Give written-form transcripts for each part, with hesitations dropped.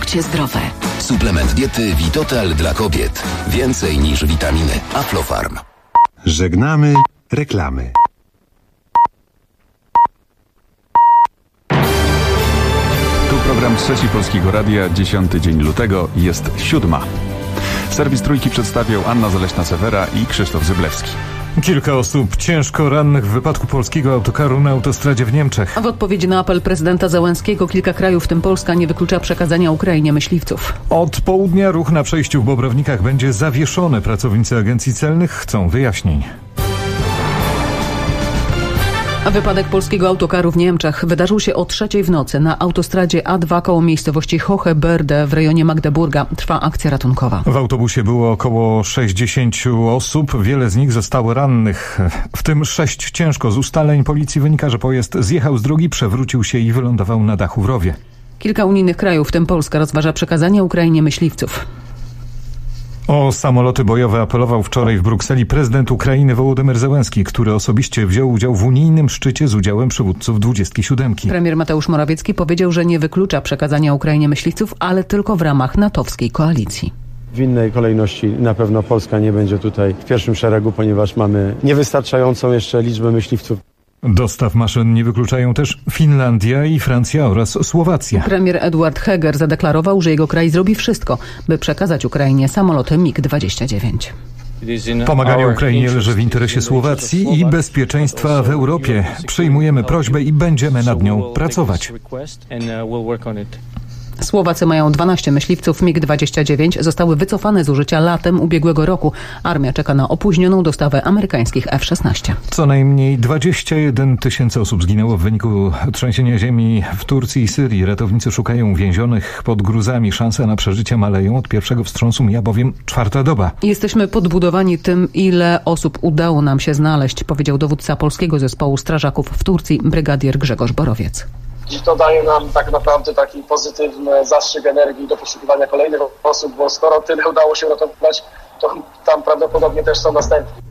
produkcie zdrowe. Suplement diety Vitotal dla kobiet. Więcej niż witaminy. Aflofarm. Żegnamy reklamy. Tu program Trzeci Polskiego Radia, 10 dzień lutego, jest 7. Serwis Trójki przedstawiał Anna Zaleśna-Sewera i Krzysztof Zyblewski. Kilka osób ciężko rannych w wypadku polskiego autokaru na autostradzie w Niemczech. W odpowiedzi na apel prezydenta Zełenskiego kilka krajów, w tym Polska, nie wyklucza przekazania Ukrainie myśliwców. Od południa ruch na przejściu w Bobrownikach będzie zawieszony. Pracownicy agencji celnych chcą wyjaśnień. A wypadek polskiego autokaru w Niemczech wydarzył się o 3:00 w nocy na autostradzie A2 koło miejscowości Hocheberde w rejonie Magdeburga. Trwa akcja ratunkowa. W autobusie było około 60 osób. Wiele z nich zostało rannych. W tym 6 ciężko. Z ustaleń policji wynika, że pojazd zjechał z drogi, przewrócił się i wylądował na dachu w rowie. Kilka unijnych krajów, w tym Polska, rozważa przekazanie Ukrainie myśliwców. O samoloty bojowe apelował wczoraj w Brukseli prezydent Ukrainy Wołodymyr Zełenski, który osobiście wziął udział w unijnym szczycie z udziałem przywódców 27. Premier Mateusz Morawiecki powiedział, że nie wyklucza przekazania Ukrainie myśliwców, ale tylko w ramach natowskiej koalicji. W innej kolejności na pewno Polska nie będzie tutaj w pierwszym szeregu, ponieważ mamy niewystarczającą jeszcze liczbę myśliwców. Dostaw maszyn nie wykluczają też Finlandia i Francja oraz Słowacja. Premier Eduard Heger zadeklarował, że jego kraj zrobi wszystko, by przekazać Ukrainie samoloty MiG-29. Pomaganie Ukrainie leży w interesie Słowacji i bezpieczeństwa w Europie. Przyjmujemy prośbę i będziemy nad nią pracować. Słowacy mają 12 myśliwców MiG-29. Zostały wycofane z użycia latem ubiegłego roku. Armia czeka na opóźnioną dostawę amerykańskich F-16. Co najmniej 21 000 osób zginęło w wyniku trzęsienia ziemi w Turcji i Syrii. Ratownicy szukają więzionych pod gruzami. Szanse na przeżycie maleją. Od pierwszego wstrząsu mija bowiem 4. doba. Jesteśmy podbudowani tym, ile osób udało nam się znaleźć, powiedział dowódca polskiego zespołu strażaków w Turcji, brygadier Grzegorz Borowiec. I to daje nam tak naprawdę taki pozytywny zastrzyk energii do poszukiwania kolejnych osób, bo skoro tyle udało się uratować, to tam prawdopodobnie też są następni.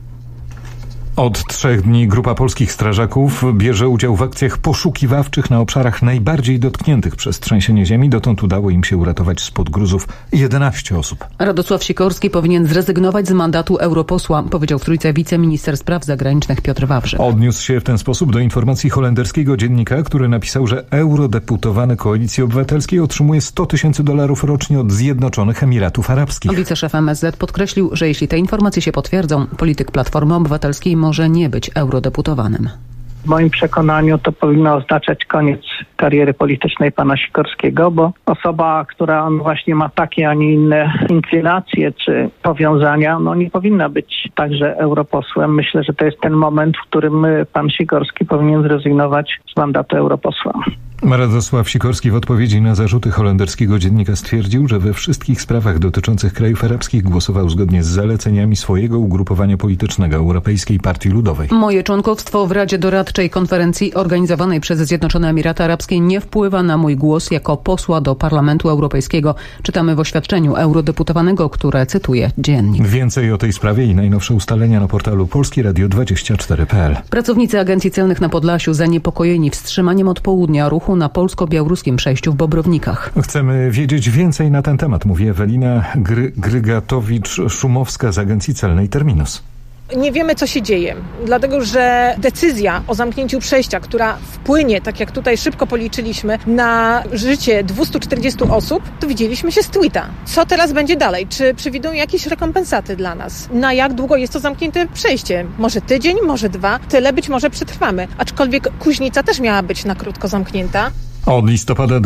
Od 3 dni grupa polskich strażaków bierze udział w akcjach poszukiwawczych na obszarach najbardziej dotkniętych przez trzęsienie ziemi. Dotąd udało im się uratować spod gruzów 11 osób. Radosław Sikorski powinien zrezygnować z mandatu europosła, powiedział w Trójce wiceminister spraw zagranicznych Piotr Wawrzyk. Odniósł się w ten sposób do informacji holenderskiego dziennika, który napisał, że eurodeputowany Koalicji Obywatelskiej otrzymuje $100,000 rocznie od Zjednoczonych Emiratów Arabskich. Wiceszef MSZ podkreślił, że jeśli te informacje się potwierdzą, polityk Platformy Obywatelskiej może nie być eurodeputowanym. W moim przekonaniu to powinno oznaczać koniec kariery politycznej pana Sikorskiego, bo osoba, która właśnie ma takie, a nie inne inklinacje czy powiązania, nie powinna być także europosłem. Myślę, że to jest ten moment, w którym pan Sikorski powinien zrezygnować z mandatu europosła. Radosław Sikorski w odpowiedzi na zarzuty holenderskiego dziennika stwierdził, że we wszystkich sprawach dotyczących krajów arabskich głosował zgodnie z zaleceniami swojego ugrupowania politycznego Europejskiej Partii Ludowej. Moje członkostwo w Radzie Doradczej konferencji organizowanej przez Zjednoczone Emiraty Arabskie nie wpływa na mój głos jako posła do Parlamentu Europejskiego. Czytamy w oświadczeniu eurodeputowanego, które cytuje dziennik. Więcej o tej sprawie i najnowsze ustalenia na portalu polskieradio24.pl. Pracownicy Agencji Celnych na Podlasiu zaniepokojeni wstrzymaniem od południa ruchu na polsko-białoruskim przejściu w Bobrownikach. Chcemy wiedzieć więcej na ten temat, mówi Ewelina Grygatowicz-Szumowska z Agencji Celnej Terminus. Nie wiemy, co się dzieje, dlatego że decyzja o zamknięciu przejścia, która wpłynie, tak jak tutaj szybko policzyliśmy, na życie 240 osób, to widzieliśmy się z tweeta. Co teraz będzie dalej? Czy przewidują jakieś rekompensaty dla nas? Na jak długo jest to zamknięte przejście? Może tydzień, może 2? Tyle być może przetrwamy. Aczkolwiek Kuźnica też miała być na krótko zamknięta. Od listopada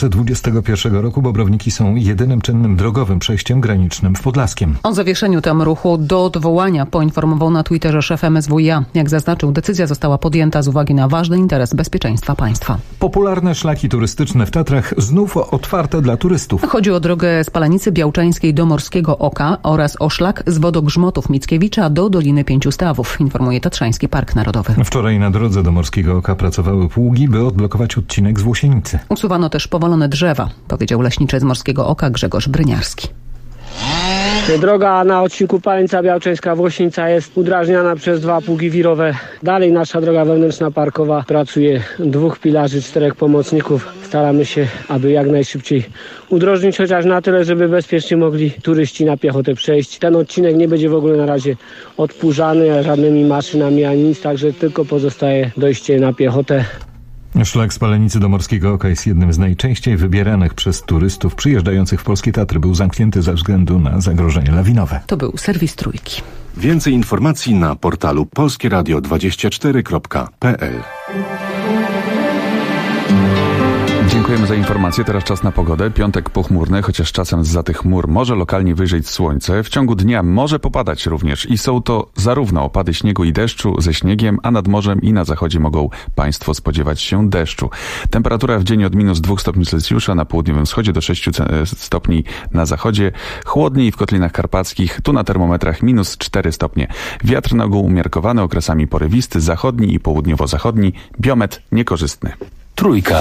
2021 roku Bobrowniki są jedynym czynnym drogowym przejściem granicznym w Podlaskiem. O zawieszeniu tam ruchu do odwołania poinformował na Twitterze szef MSWiA. Jak zaznaczył, decyzja została podjęta z uwagi na ważny interes bezpieczeństwa państwa. Popularne szlaki turystyczne w Tatrach znów otwarte dla turystów. Chodzi o drogę z Palanicy Białczańskiej do Morskiego Oka oraz o szlak z Wodogrzmotów Mickiewicza do Doliny Pięciu Stawów, informuje Tatrzański Park Narodowy. Wczoraj na drodze do Morskiego Oka pracowały pługi, by odblokować odcinek z Włosienicy. Usuwano też powalone drzewa, powiedział leśniczy z Morskiego Oka Grzegorz Bryniarski. Droga na odcinku Palenica-Białczeńska-Włośnica jest udrażniana przez 2 pługi wirowe. Dalej nasza droga wewnętrzna parkowa pracuje 2 pilarzy, 4 pomocników. Staramy się, aby jak najszybciej udrożnić chociaż na tyle, żeby bezpiecznie mogli turyści na piechotę przejść. Ten odcinek nie będzie w ogóle na razie odpurzany żadnymi maszynami ani nic, także tylko pozostaje dojście na piechotę. Szlak z Palenicy do Morskiego Oka jest jednym z najczęściej wybieranych przez turystów przyjeżdżających w polskie Tatry. Był zamknięty ze względu na zagrożenie lawinowe. To był serwis Trójki. Więcej informacji na portalu polskieradio24.pl. Dziękujemy za informację. Teraz czas na pogodę. Piątek pochmurny, chociaż czasem zza tych chmur może lokalnie wyjrzeć słońce. W ciągu dnia może popadać również i są to zarówno opady śniegu i deszczu ze śniegiem, a nad morzem i na zachodzie mogą Państwo spodziewać się deszczu. Temperatura w dzień od -2 stopni Celsjusza na południowym wschodzie do 6 stopni na zachodzie. Chłodniej w Kotlinach Karpackich, tu na termometrach -4 stopnie. Wiatr na ogół umiarkowany, okresami porywisty, zachodni i południowo-zachodni. Biometr niekorzystny. Trójka.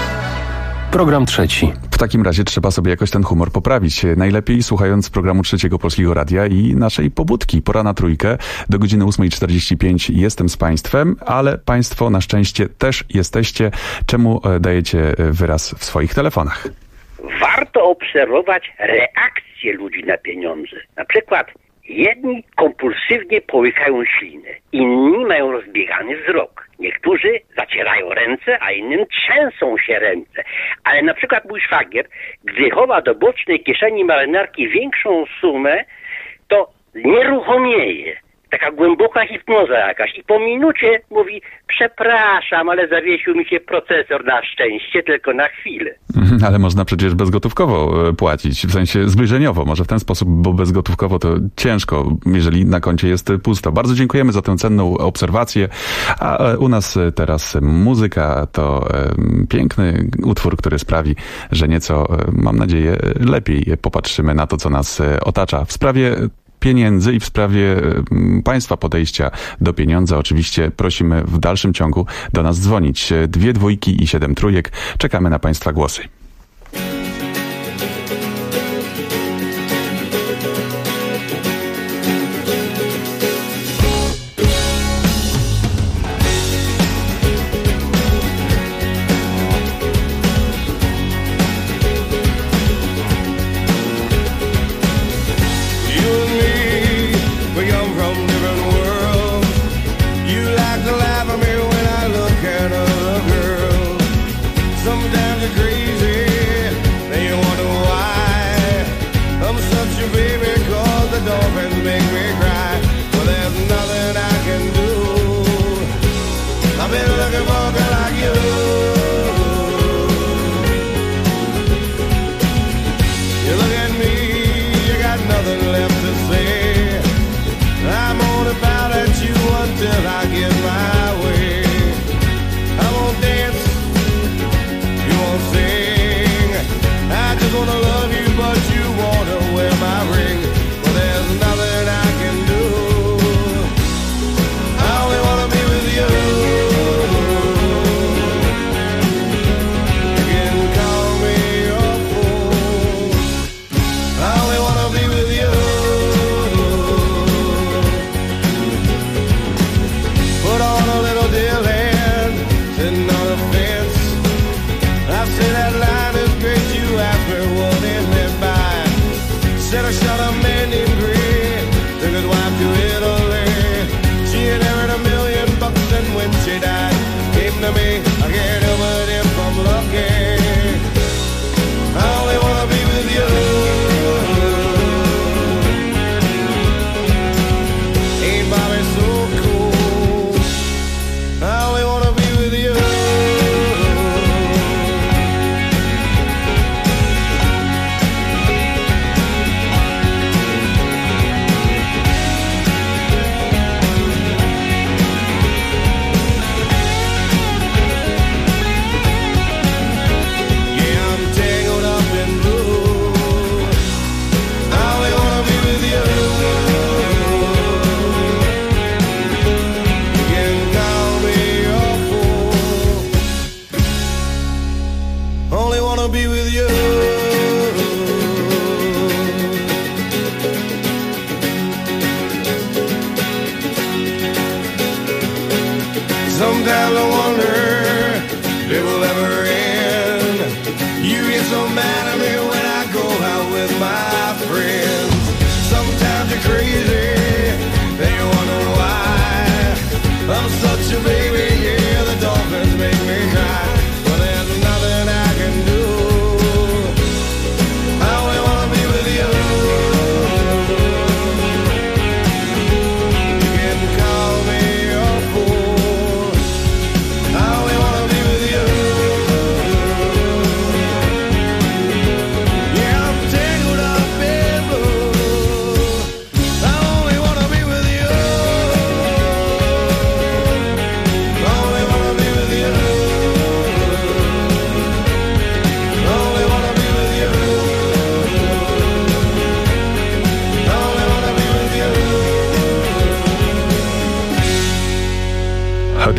Program trzeci. W takim razie trzeba sobie jakoś ten humor poprawić. Najlepiej słuchając programu Trzeciego Polskiego Radia i naszej pobudki. Pora na Trójkę. Do godziny 8:45 jestem z Państwem, ale Państwo na szczęście też jesteście, czemu dajecie wyraz w swoich telefonach. Warto obserwować reakcje ludzi na pieniądze. Na przykład jedni kompulsywnie połykają ślinę, inni mają rozbiegany wzrok. Niektórzy zacierają ręce, a innym trzęsą się ręce. Ale na przykład mój szwagier, gdy chowa do bocznej kieszeni marynarki większą sumę, to nieruchomieje. Taka głęboka hipnoza jakaś. I po minucie mówi: przepraszam, ale zawiesił mi się procesor, na szczęście, tylko na chwilę. Ale można przecież bezgotówkowo płacić, w sensie zbliżeniowo. Może w ten sposób, bo bezgotówkowo to ciężko, jeżeli na koncie jest pusto. Bardzo dziękujemy za tę cenną obserwację. A u nas teraz muzyka to piękny utwór, który sprawi, że nieco, mam nadzieję, lepiej popatrzymy na to, co nas otacza. W sprawie pieniędzy i w sprawie Państwa podejścia do pieniądza oczywiście prosimy w dalszym ciągu do nas dzwonić. 2 dwójki i 7 trójek. Czekamy na Państwa głosy. Sometimes you're crazy.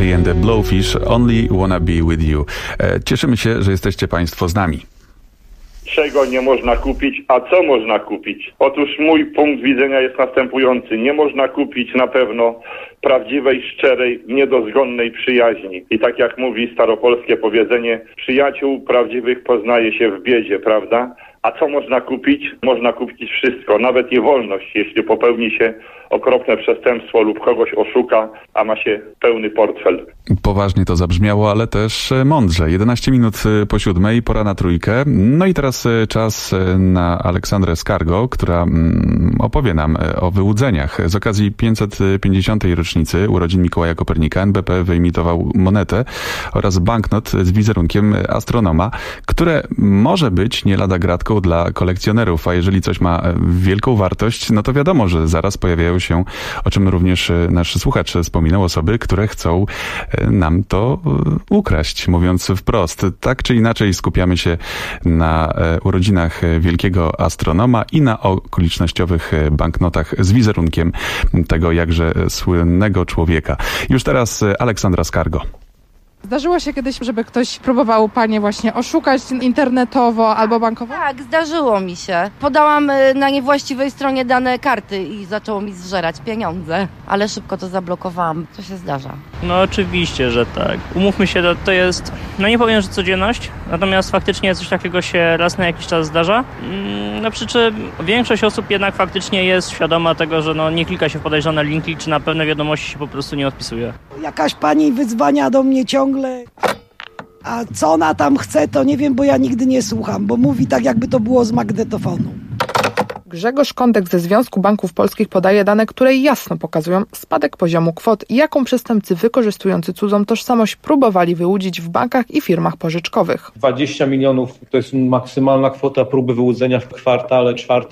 Carey and the Blowfish, Only Wanna Be With You. Cieszymy się, że jesteście Państwo z nami. Czego nie można kupić, a co można kupić? Otóż mój punkt widzenia jest następujący. Nie można kupić na pewno prawdziwej, szczerej, niedozgonnej przyjaźni. I tak jak mówi staropolskie powiedzenie, przyjaciół prawdziwych poznaje się w biedzie, prawda? A co można kupić? Można kupić wszystko, nawet i wolność, jeśli popełni się okropne przestępstwo lub kogoś oszuka, a ma się pełny portfel. Poważnie to zabrzmiało, ale też mądrze. 11 minut po 7, pora na trójkę. No i teraz czas na Aleksandrę Skargo, która opowie nam o wyłudzeniach. Z okazji 550. rocznicy urodzin Mikołaja Kopernika NBP wyemitował monetę oraz banknot z wizerunkiem astronoma, które może być nie lada gratką dla kolekcjonerów, a jeżeli coś ma wielką wartość, no to wiadomo, że zaraz pojawiają się, o czym również nasz słuchacz wspominał, osoby, które chcą nam to ukraść, mówiąc wprost. Tak czy inaczej skupiamy się na urodzinach wielkiego astronoma i na okolicznościowych banknotach z wizerunkiem tego jakże słynnego człowieka. Już teraz Aleksandra Skargo. Zdarzyło się kiedyś, żeby ktoś próbował panie właśnie oszukać internetowo albo bankowo? Tak, zdarzyło mi się. Podałam na niewłaściwej stronie dane karty i zaczęło mi zżerać pieniądze, ale szybko to zablokowałam. To się zdarza. No oczywiście, że tak. Umówmy się, to jest, no nie powiem, że codzienność, natomiast faktycznie coś takiego się raz na jakiś czas zdarza. No przy czym większość osób jednak faktycznie jest świadoma tego, że no nie klika się w podejrzane linki, czy na pewne wiadomości się po prostu nie odpisuje. Jakaś pani wydzwania do mnie ciągle, a co ona tam chce, to nie wiem, bo ja nigdy nie słucham, bo mówi tak, jakby to było z magnetofonu. Grzegorz Kądek ze Związku Banków Polskich podaje dane, które jasno pokazują spadek poziomu kwot, jaką przestępcy wykorzystujący cudzą tożsamość próbowali wyłudzić w bankach i firmach pożyczkowych. 20 milionów to jest maksymalna kwota próby wyłudzenia w kwartale 4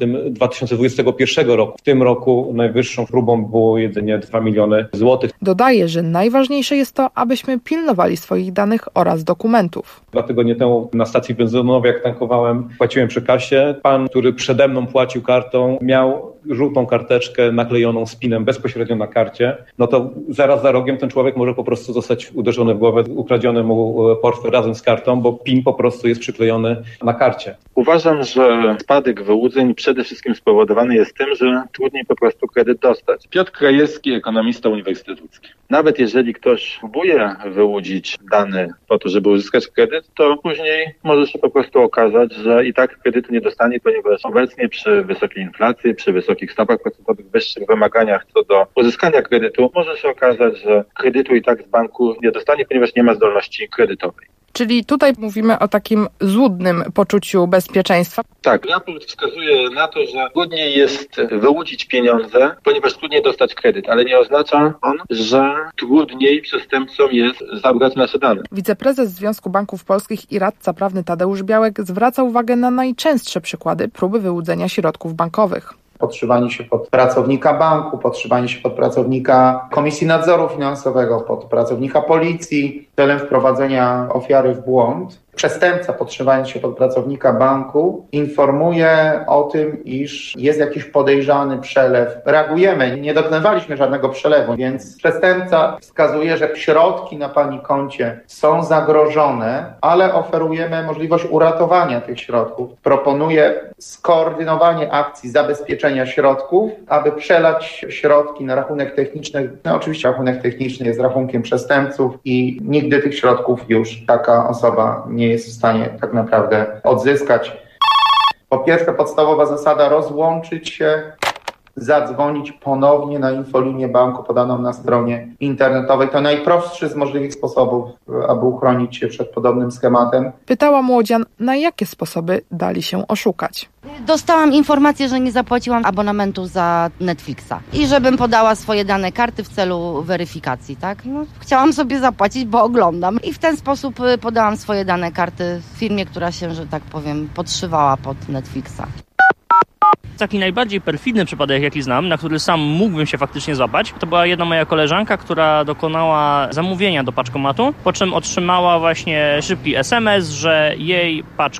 2021 roku. W tym roku najwyższą próbą było jedynie 2 miliony złotych. Dodaje, że najważniejsze jest to, abyśmy pilnowali swoich danych oraz dokumentów. 2 tygodnie temu na stacji benzynowej, jak tankowałem, płaciłem przy kasie. Pan, który przede mną płacił kartą, miał żółtą karteczkę naklejoną z pinem bezpośrednio na karcie, no to zaraz za rogiem ten człowiek może po prostu zostać uderzony w głowę, ukradziony mu portfel razem z kartą, bo pin po prostu jest przyklejony na karcie. Uważam, że spadek wyłudzeń przede wszystkim spowodowany jest tym, że trudniej po prostu kredyt dostać. Piotr Krajewski, ekonomista Uniwersytetu Łódzki. Nawet jeżeli ktoś próbuje wyłudzić dane po to, żeby uzyskać kredyt, to później może się po prostu okazać, że i tak kredytu nie dostanie, ponieważ obecnie przy wysokiej inflacji, przy wysokich stopach procentowych, wyższych wymaganiach co do uzyskania kredytu, może się okazać, że kredytu i tak z banku nie dostanie, ponieważ nie ma zdolności kredytowej. Czyli tutaj mówimy o takim złudnym poczuciu bezpieczeństwa. Tak, raport wskazuje na to, że trudniej jest wyłudzić pieniądze, ponieważ trudniej dostać kredyt, ale nie oznacza on, że trudniej przestępcom jest zabrać nasze dane. Wiceprezes Związku Banków Polskich i radca prawny Tadeusz Białek zwraca uwagę na najczęstsze przykłady próby wyłudzenia środków bankowych. Podszywanie się pod pracownika banku, podszywanie się pod pracownika Komisji Nadzoru Finansowego, pod pracownika policji celem wprowadzenia ofiary w błąd. Przestępca, podszywając się pod pracownika banku, informuje o tym, iż jest jakiś podejrzany przelew. Reagujemy, nie dokonywaliśmy żadnego przelewu, więc przestępca wskazuje, że środki na pani koncie są zagrożone, ale oferujemy możliwość uratowania tych środków. Proponuje skoordynowanie akcji zabezpieczenia środków, aby przelać środki na rachunek techniczny. No, oczywiście rachunek techniczny jest rachunkiem przestępców i nigdy tych środków już taka osoba nie jest w stanie tak naprawdę odzyskać. Po pierwsze, podstawowa zasada: rozłączyć się, zadzwonić ponownie na infolinię banku podaną na stronie internetowej. To najprostszy z możliwych sposobów, aby uchronić się przed podobnym schematem. Pytała młodzian, na jakie sposoby dali się oszukać. Dostałam informację, że nie zapłaciłam abonamentu za Netflixa i żebym podała swoje dane karty w celu weryfikacji, tak? No, chciałam sobie zapłacić, bo oglądam i w ten sposób podałam swoje dane karty firmie, która się, że tak powiem, podszywała pod Netflixa. Taki najbardziej perfidny przypadek, jaki znam, na który sam mógłbym się faktycznie złapać, to była jedna moja koleżanka, która dokonała zamówienia do paczkomatu, po czym otrzymała właśnie szybki SMS, że jej paczka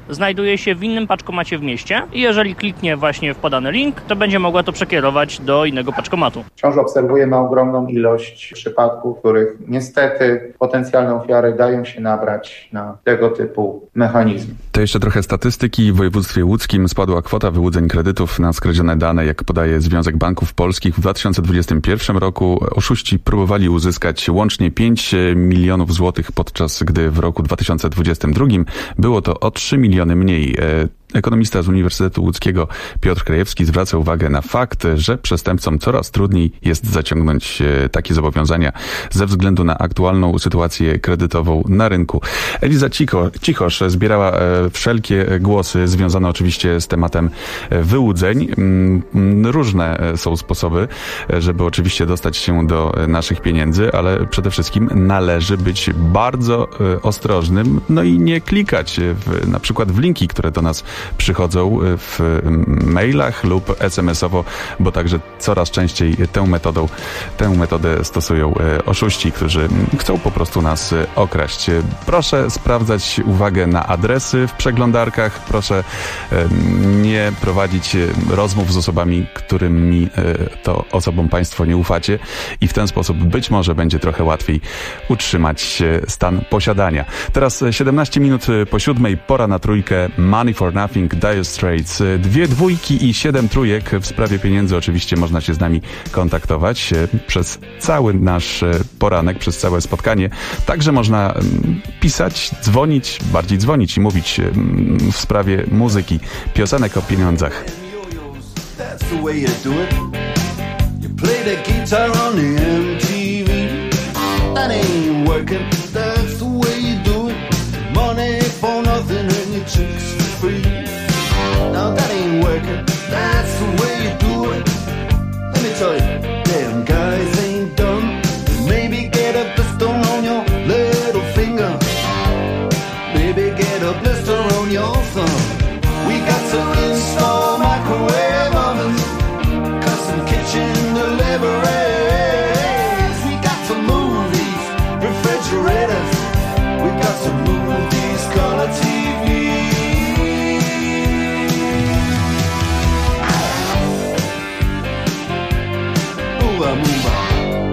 znajduje się w innym paczkomacie w mieście i jeżeli kliknie właśnie w podany link, to będzie mogła to przekierować do innego paczkomatu. Wciąż obserwujemy ogromną ilość przypadków, w których niestety potencjalne ofiary dają się nabrać na tego typu mechanizmy. To jeszcze trochę statystyki. W województwie łódzkim spadła kwota wyłudzeń kredytów na skradzione dane, jak podaje Związek Banków Polskich. W 2021 roku oszuści próbowali uzyskać łącznie 5 milionów złotych, podczas gdy w roku 2022 było to o 3 miliony mniej. Ekonomista z Uniwersytetu Łódzkiego Piotr Krajewski zwraca uwagę na fakt, że przestępcom coraz trudniej jest zaciągnąć takie zobowiązania ze względu na aktualną sytuację kredytową na rynku. Eliza Cichosz zbierała wszelkie głosy związane oczywiście z tematem wyłudzeń. Różne są sposoby, żeby oczywiście dostać się do naszych pieniędzy, ale przede wszystkim należy być bardzo ostrożnym, no i nie klikać na przykład w linki, które do nas przychodzą w mailach lub SMS-owo, bo także coraz częściej tę metodę stosują oszuści, którzy chcą po prostu nas okraść. Proszę sprawdzać uwagę na adresy w przeglądarkach, proszę nie prowadzić rozmów z osobami, którymi to osobom Państwo nie ufacie i w ten sposób być może będzie trochę łatwiej utrzymać stan posiadania. Teraz 17 minut po 7, pora na trójkę. Money for Nothing, Dire Straits. 2 dwójki i 7 trójek. W sprawie pieniędzy oczywiście można się z nami kontaktować przez cały nasz poranek, przez całe spotkanie. Także można pisać, bardziej dzwonić i mówić w sprawie muzyki, piosenek o pieniądzach. Now that ain't working, that's the way you do it. Let me tell you, damn guys ain't dumb. Maybe get a blister on your little finger. Maybe get a blister on your thumb. We got to install microwave ovens, custom kitchen deliveries. We got to move these refrigerators. We got to move these color TVs. Move on.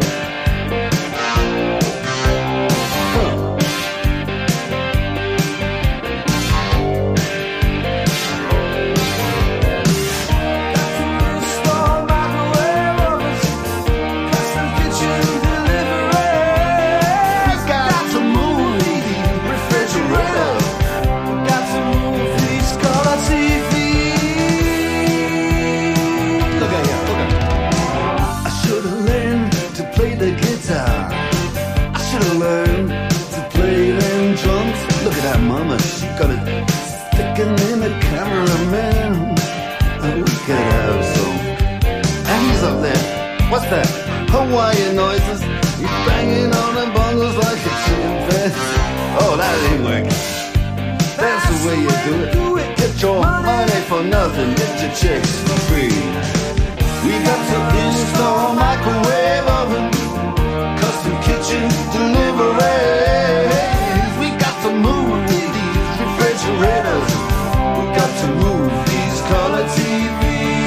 Mama, she got it sticking in the cameraman. We could have some. And he's up there. What's that? Hawaiian noises. He's banging on the bongos like a chimpanzee. Oh, that ain't working. That's the way you do it. Get your money for nothing. Get your checks for free. We got to install microwave oven, custom kitchen delivery. We got to move refrigerators. We got to move these color TVs.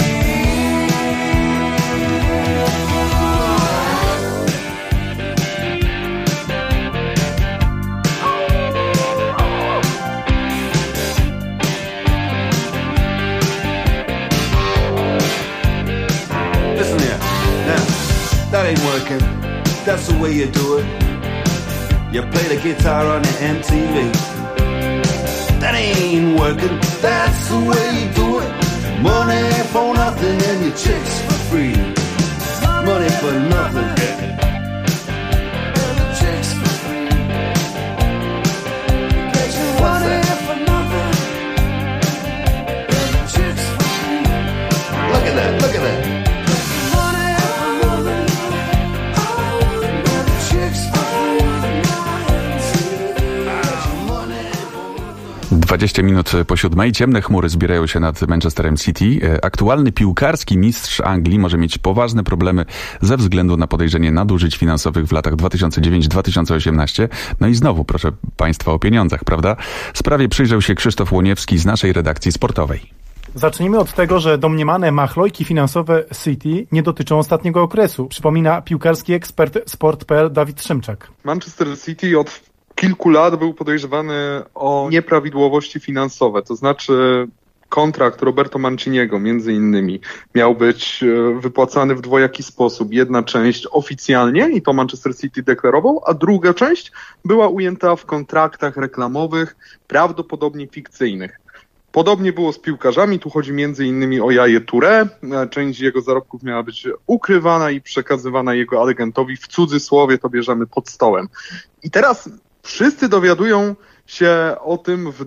Listen here, now, that ain't working. That's the way you do it. You play the guitar on the MTV. That ain't working, that's the way you do it. Money for nothing and your chicks for free. Money for nothing and your chicks for free. What's that? For nothing and your chicks for free. Look at that, look at that. Money for nothing and your chicks for free. 20 minut po 7. Ciemne chmury zbierają się nad Manchesterem City. Aktualny piłkarski mistrz Anglii może mieć poważne problemy ze względu na podejrzenie nadużyć finansowych w latach 2009-2018. No i znowu, proszę państwa, o pieniądzach, prawda? Sprawie przyjrzał się Krzysztof Łoniewski z naszej redakcji sportowej. Zacznijmy od tego, że domniemane machlojki finansowe City nie dotyczą ostatniego okresu. Przypomina piłkarski ekspert Sport.pl Dawid Szymczak. Manchester City od kilku lat był podejrzewany o nieprawidłowości finansowe, to znaczy kontrakt Roberto Manciniego między innymi miał być wypłacany w dwojaki sposób. Jedna część oficjalnie i to Manchester City deklarował, a druga część była ujęta w kontraktach reklamowych, prawdopodobnie fikcyjnych. Podobnie było z piłkarzami, tu chodzi między innymi o Yaya Touré. Część jego zarobków miała być ukrywana i przekazywana jego agentowi, w cudzysłowie to bierzemy pod stołem. I teraz wszyscy dowiadują się o tym w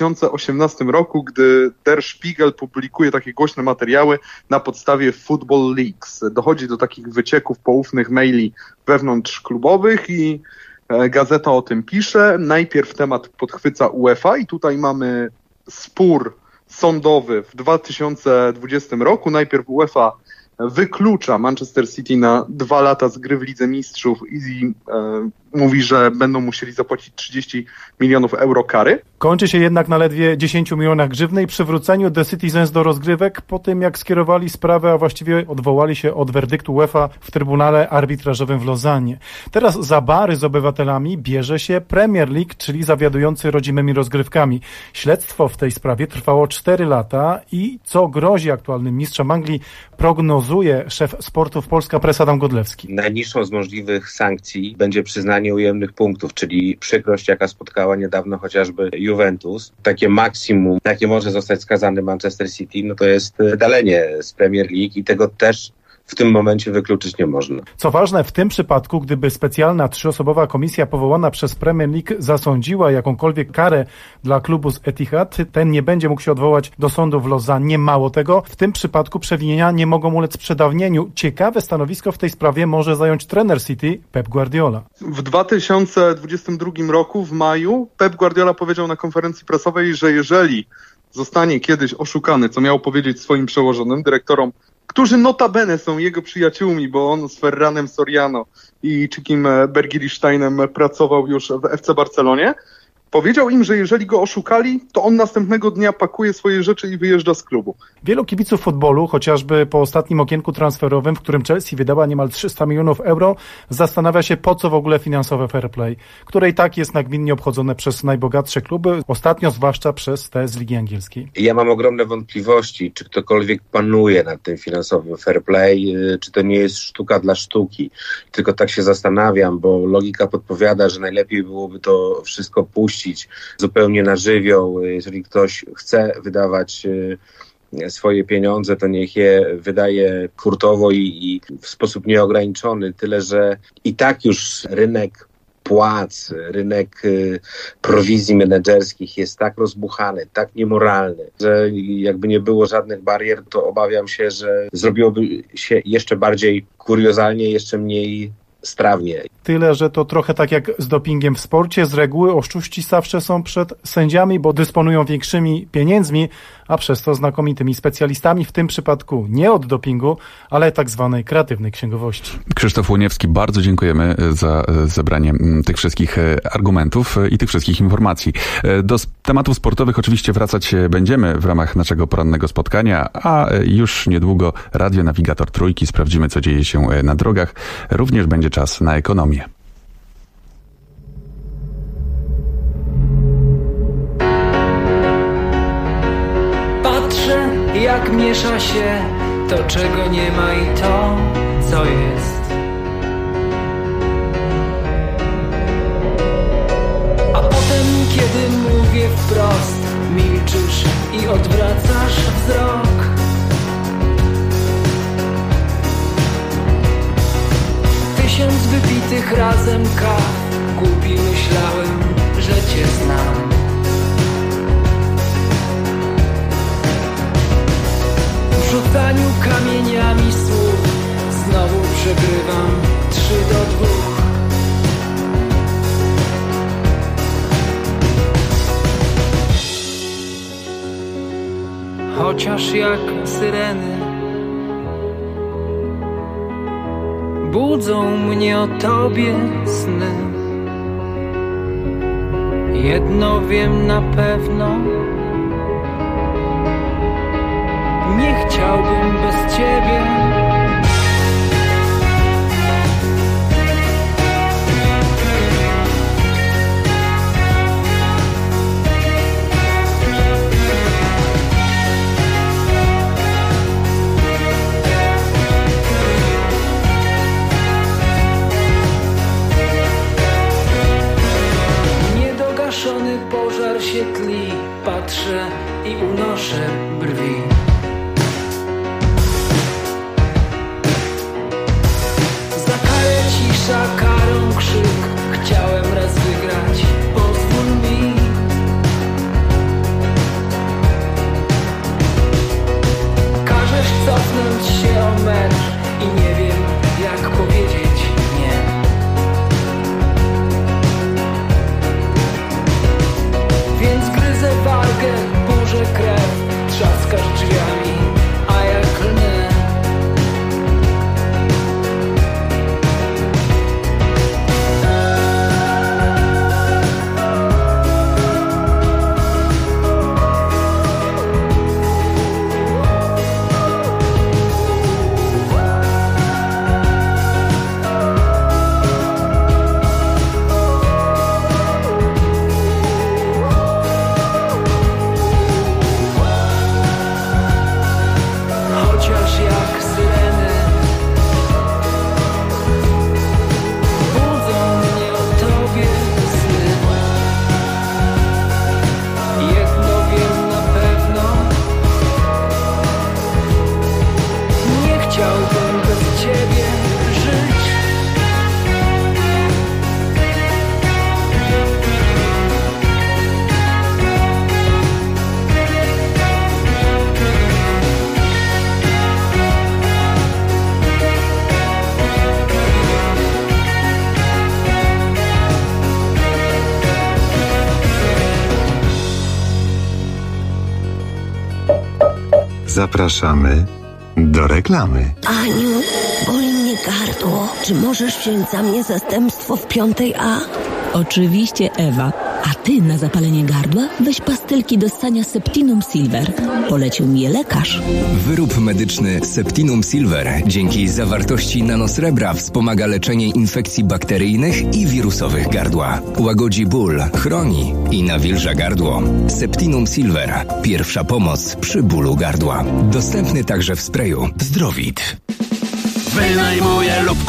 2018 roku, gdy Der Spiegel publikuje takie głośne materiały na podstawie Football Leaks. Dochodzi do takich wycieków poufnych maili wewnątrzklubowych i gazeta o tym pisze. Najpierw temat podchwyca UEFA i tutaj mamy spór sądowy w 2020 roku. Najpierw UEFA wyklucza Manchester City na 2 lata z gry w Lidze Mistrzów i mówi, że będą musieli zapłacić 30 milionów euro kary. Kończy się jednak na ledwie 10 milionach grzywny i przywróceniu The Citizens do rozgrywek po tym, jak skierowali sprawę, a właściwie odwołali się od werdyktu UEFA w Trybunale Arbitrażowym w Lozannie. Teraz za bary z obywatelami bierze się Premier League, czyli zawiadujący rodzimymi rozgrywkami. Śledztwo w tej sprawie trwało 4 lata i co grozi aktualnym mistrzom Anglii, prognozuje szef sportów Polska Press Adam Godlewski. Najniższą z możliwych sankcji będzie przyznanie ujemnych punktów, czyli przykrość, jaka spotkała niedawno chociażby Juventus. Takie maksimum, jakie może zostać skazany Manchester City, no to jest wydalenie z Premier League i tego też w tym momencie wykluczyć nie można. Co ważne, w tym przypadku, gdyby specjalna 3-osobowa komisja powołana przez Premier League zasądziła jakąkolwiek karę dla klubu z Etihad, ten nie będzie mógł się odwołać do sądu w Lozannie. Mało tego, w tym przypadku przewinienia nie mogą ulec przedawnieniu. Ciekawe stanowisko w tej sprawie może zająć trener City Pep Guardiola. W 2022 roku, w maju, Pep Guardiola powiedział na konferencji prasowej, że jeżeli zostanie kiedyś oszukany, co miał powiedzieć swoim przełożonym, dyrektorom, którzy notabene są jego przyjaciółmi, bo on z Ferranem Soriano i Chikim Bergilisteinem pracował już w FC Barcelonie. Powiedział im, że jeżeli go oszukali, to on następnego dnia pakuje swoje rzeczy i wyjeżdża z klubu. Wielu kibiców futbolu, chociażby po ostatnim okienku transferowym, w którym Chelsea wydała niemal 300 milionów euro, zastanawia się, po co w ogóle finansowe fair play, które i tak jest nagminnie obchodzone przez najbogatsze kluby, ostatnio zwłaszcza przez te z Ligi Angielskiej. Ja mam ogromne wątpliwości, czy ktokolwiek panuje nad tym finansowym fair play, czy to nie jest sztuka dla sztuki. Tylko tak się zastanawiam, bo logika podpowiada, że najlepiej byłoby to wszystko puścić zupełnie na żywioł. Jeżeli ktoś chce wydawać swoje pieniądze, to niech je wydaje hurtowo i w sposób nieograniczony. Tyle, że i tak już rynek płac, rynek prowizji menedżerskich jest tak rozbuchany, tak niemoralny, że jakby nie było żadnych barier, to obawiam się, że zrobiłoby się jeszcze bardziej kuriozalnie, jeszcze mniej strawnie. Tyle, że to trochę tak jak z dopingiem w sporcie. Z reguły oszuści zawsze są przed sędziami, bo dysponują większymi pieniędzmi, a przez to znakomitymi specjalistami, w tym przypadku nie od dopingu, ale tak zwanej kreatywnej księgowości. Krzysztof Łoniewski, bardzo dziękujemy za zebranie tych wszystkich argumentów i tych wszystkich informacji. Do tematów sportowych oczywiście wracać będziemy w ramach naszego porannego spotkania, a już niedługo Radio Nawigator Trójki. Sprawdzimy, co dzieje się na drogach. Również będzie czas na ekonomię. Patrzę, jak miesza się to, czego nie ma i to, co jest. A potem, kiedy mówię wprost, milczysz i odwracasz wzrok. Tysiąc wypitych razem kaw, głupi myślałem, że cię znam. W rzucaniu kamieniami słów znowu przegrywam 3-2. chociaż jak syreny budzą mnie o tobie sny. Jedno wiem na pewno, nie chciałbym bez ciebie. Niedogaszony pożar się tli, patrzę i unoszę brwi. Za karę cisza, karą krzyk, chciałem raz wygrać, pozwól mi. Każesz cofnąć się o metr i nie wiem jak powiedzieć nie. Więc gryzę walkę, burzę krew, trzaskasz drzwiami, a ja klnę. Chociaż jak syreny budzą mnie o tobie sny. Jedno wiem na pewno, nie chciałbym bez ciebie żyć. Zapraszamy do reklamy. Aniu, boli mnie gardło. Czy możesz wziąć za mnie zastępstwo w 5A? Oczywiście, Ewa. A ty na zapalenie gardła weź pastylki do ssania Septinum Silver. Polecił mi je lekarz. Wyrób medyczny Septinum Silver dzięki zawartości nanosrebra wspomaga leczenie infekcji bakteryjnych i wirusowych gardła. Łagodzi ból, chroni i nawilża gardło. Septinum Silver. Pierwsza pomoc przy bólu gardła. Dostępny także w sprayu. Zdrowit. Wynajmuję lub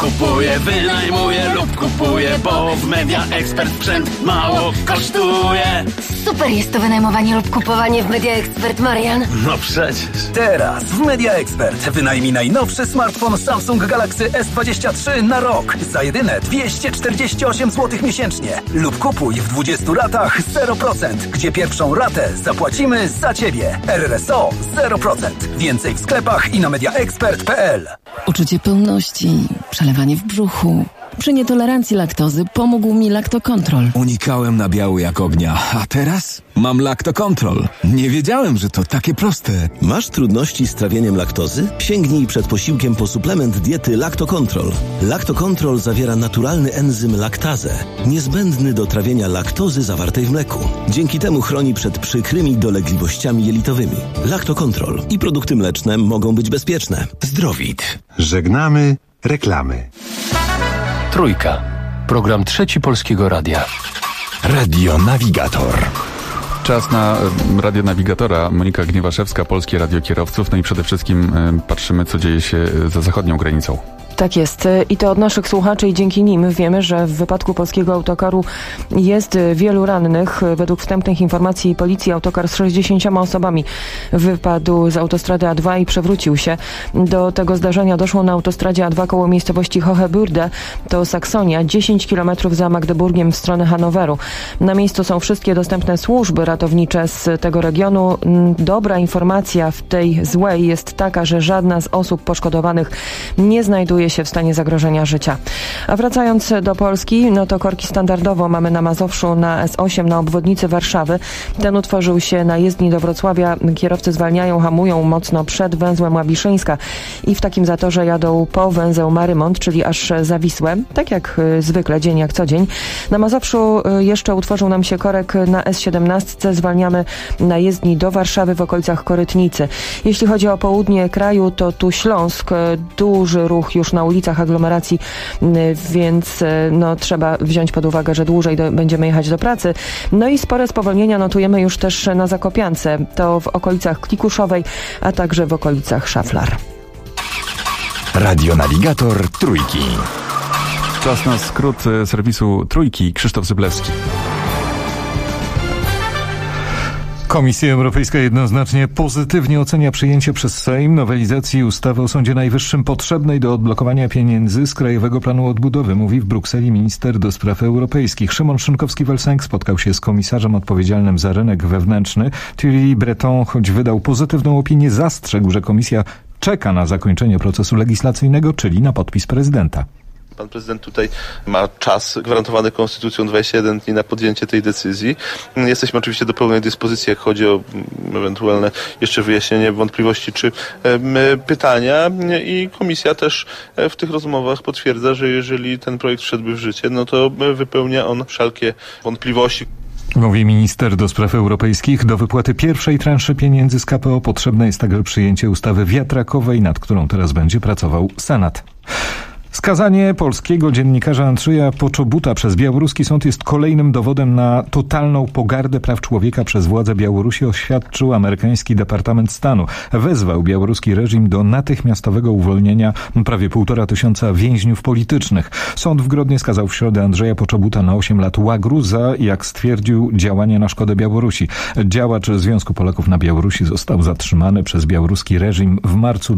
kupuję, bo w Media Expert sprzęt mało kosztuje. Super jest to wynajmowanie lub kupowanie w Media Expert, Marian. No przecież. Teraz w Media Expert wynajmij najnowszy smartfon Samsung Galaxy S23 na rok za jedyne 248 zł miesięcznie. Lub kupuj w 20 ratach 0%, gdzie pierwszą ratę zapłacimy za Ciebie. RRSO 0%. Więcej w sklepach i na mediaexpert.pl. Uczucie pełności, przelewanie w brzuchu. Przy nietolerancji laktozy pomógł mi Lactocontrol. Unikałem nabiału jak ognia, a teraz mam Lactocontrol. Nie wiedziałem, że to takie proste. Masz trudności z trawieniem laktozy? Sięgnij przed posiłkiem po suplement diety Lactocontrol. Lactocontrol zawiera naturalny enzym laktazę, niezbędny do trawienia laktozy zawartej w mleku. Dzięki temu chroni przed przykrymi dolegliwościami jelitowymi. Lactocontrol i produkty mleczne mogą być bezpieczne. Zdrowit. Żegnamy reklamy. Trójka. Program Trzeci Polskiego Radia. Radio Navigator. Czas na Radio Navigatora. Monika Gniewaszewska, Polskie Radio Kierowców. No i przede wszystkim patrzymy, co dzieje się za zachodnią granicą. Tak jest. I to od naszych słuchaczy i dzięki nim wiemy, że w wypadku polskiego autokaru jest wielu rannych. Według wstępnych informacji policji autokar z 60 osobami wypadł z autostrady A2 i przewrócił się. Do tego zdarzenia doszło na autostradzie A2 koło miejscowości Hocheburde, to Saksonia, 10 km za Magdeburgiem w stronę Hanoweru. Na miejscu są wszystkie dostępne służby ratownicze z tego regionu. Dobra informacja w tej złej jest taka, że żadna z osób poszkodowanych nie znajduje się w stanie zagrożenia życia. A wracając do Polski, no to korki standardowo mamy na Mazowszu na S8 na obwodnicy Warszawy. Ten utworzył się na jezdni do Wrocławia. Kierowcy zwalniają, hamują mocno przed węzłem Łabiszyńska i w takim zatorze jadą po węzeł Marymont, czyli aż za Wisłę. Tak jak zwykle, dzień jak co dzień. Na Mazowszu jeszcze utworzył nam się korek na S17. Zwalniamy na jezdni do Warszawy w okolicach Korytnicy. Jeśli chodzi o południe kraju, to tu Śląsk. Duży ruch już na ulicach aglomeracji, więc no, trzeba wziąć pod uwagę, że dłużej będziemy jechać do pracy. No i spore spowolnienia notujemy już też na Zakopiance. To w okolicach Klikuszowej, a także w okolicach Szaflar. Radionawigator Trójki. Czas na skrót serwisu Trójki. Krzysztof Zyblewski. Komisja Europejska jednoznacznie pozytywnie ocenia przyjęcie przez Sejm nowelizacji ustawy o Sądzie Najwyższym potrzebnej do odblokowania pieniędzy z Krajowego Planu Odbudowy, mówi w Brukseli minister do spraw europejskich. Szymon Szynkowski-Welsenk spotkał się z komisarzem odpowiedzialnym za rynek wewnętrzny. Thierry Breton, choć wydał pozytywną opinię, zastrzegł, że komisja czeka na zakończenie procesu legislacyjnego, czyli na podpis prezydenta. Pan prezydent tutaj ma czas gwarantowany konstytucją 21 dni na podjęcie tej decyzji. Jesteśmy oczywiście do pełnej dyspozycji, jak chodzi o ewentualne jeszcze wyjaśnienie wątpliwości czy pytania, i komisja też w tych rozmowach potwierdza, że jeżeli ten projekt wszedłby w życie, no to wypełnia on wszelkie wątpliwości. Mówi minister do spraw europejskich. Do wypłaty pierwszej transzy pieniędzy z KPO potrzebne jest także przyjęcie ustawy wiatrakowej, nad którą teraz będzie pracował Senat. Skazanie polskiego dziennikarza Andrzeja Poczobuta przez białoruski sąd jest kolejnym dowodem na totalną pogardę praw człowieka przez władze Białorusi, oświadczył amerykański Departament Stanu. Wezwał białoruski reżim do natychmiastowego uwolnienia prawie 1500 więźniów politycznych. Sąd w Grodnie skazał w środę Andrzeja Poczobuta na 8 lat łagru za, jak stwierdził, działanie na szkodę Białorusi. Działacz Związku Polaków na Białorusi został zatrzymany przez białoruski reżim w marcu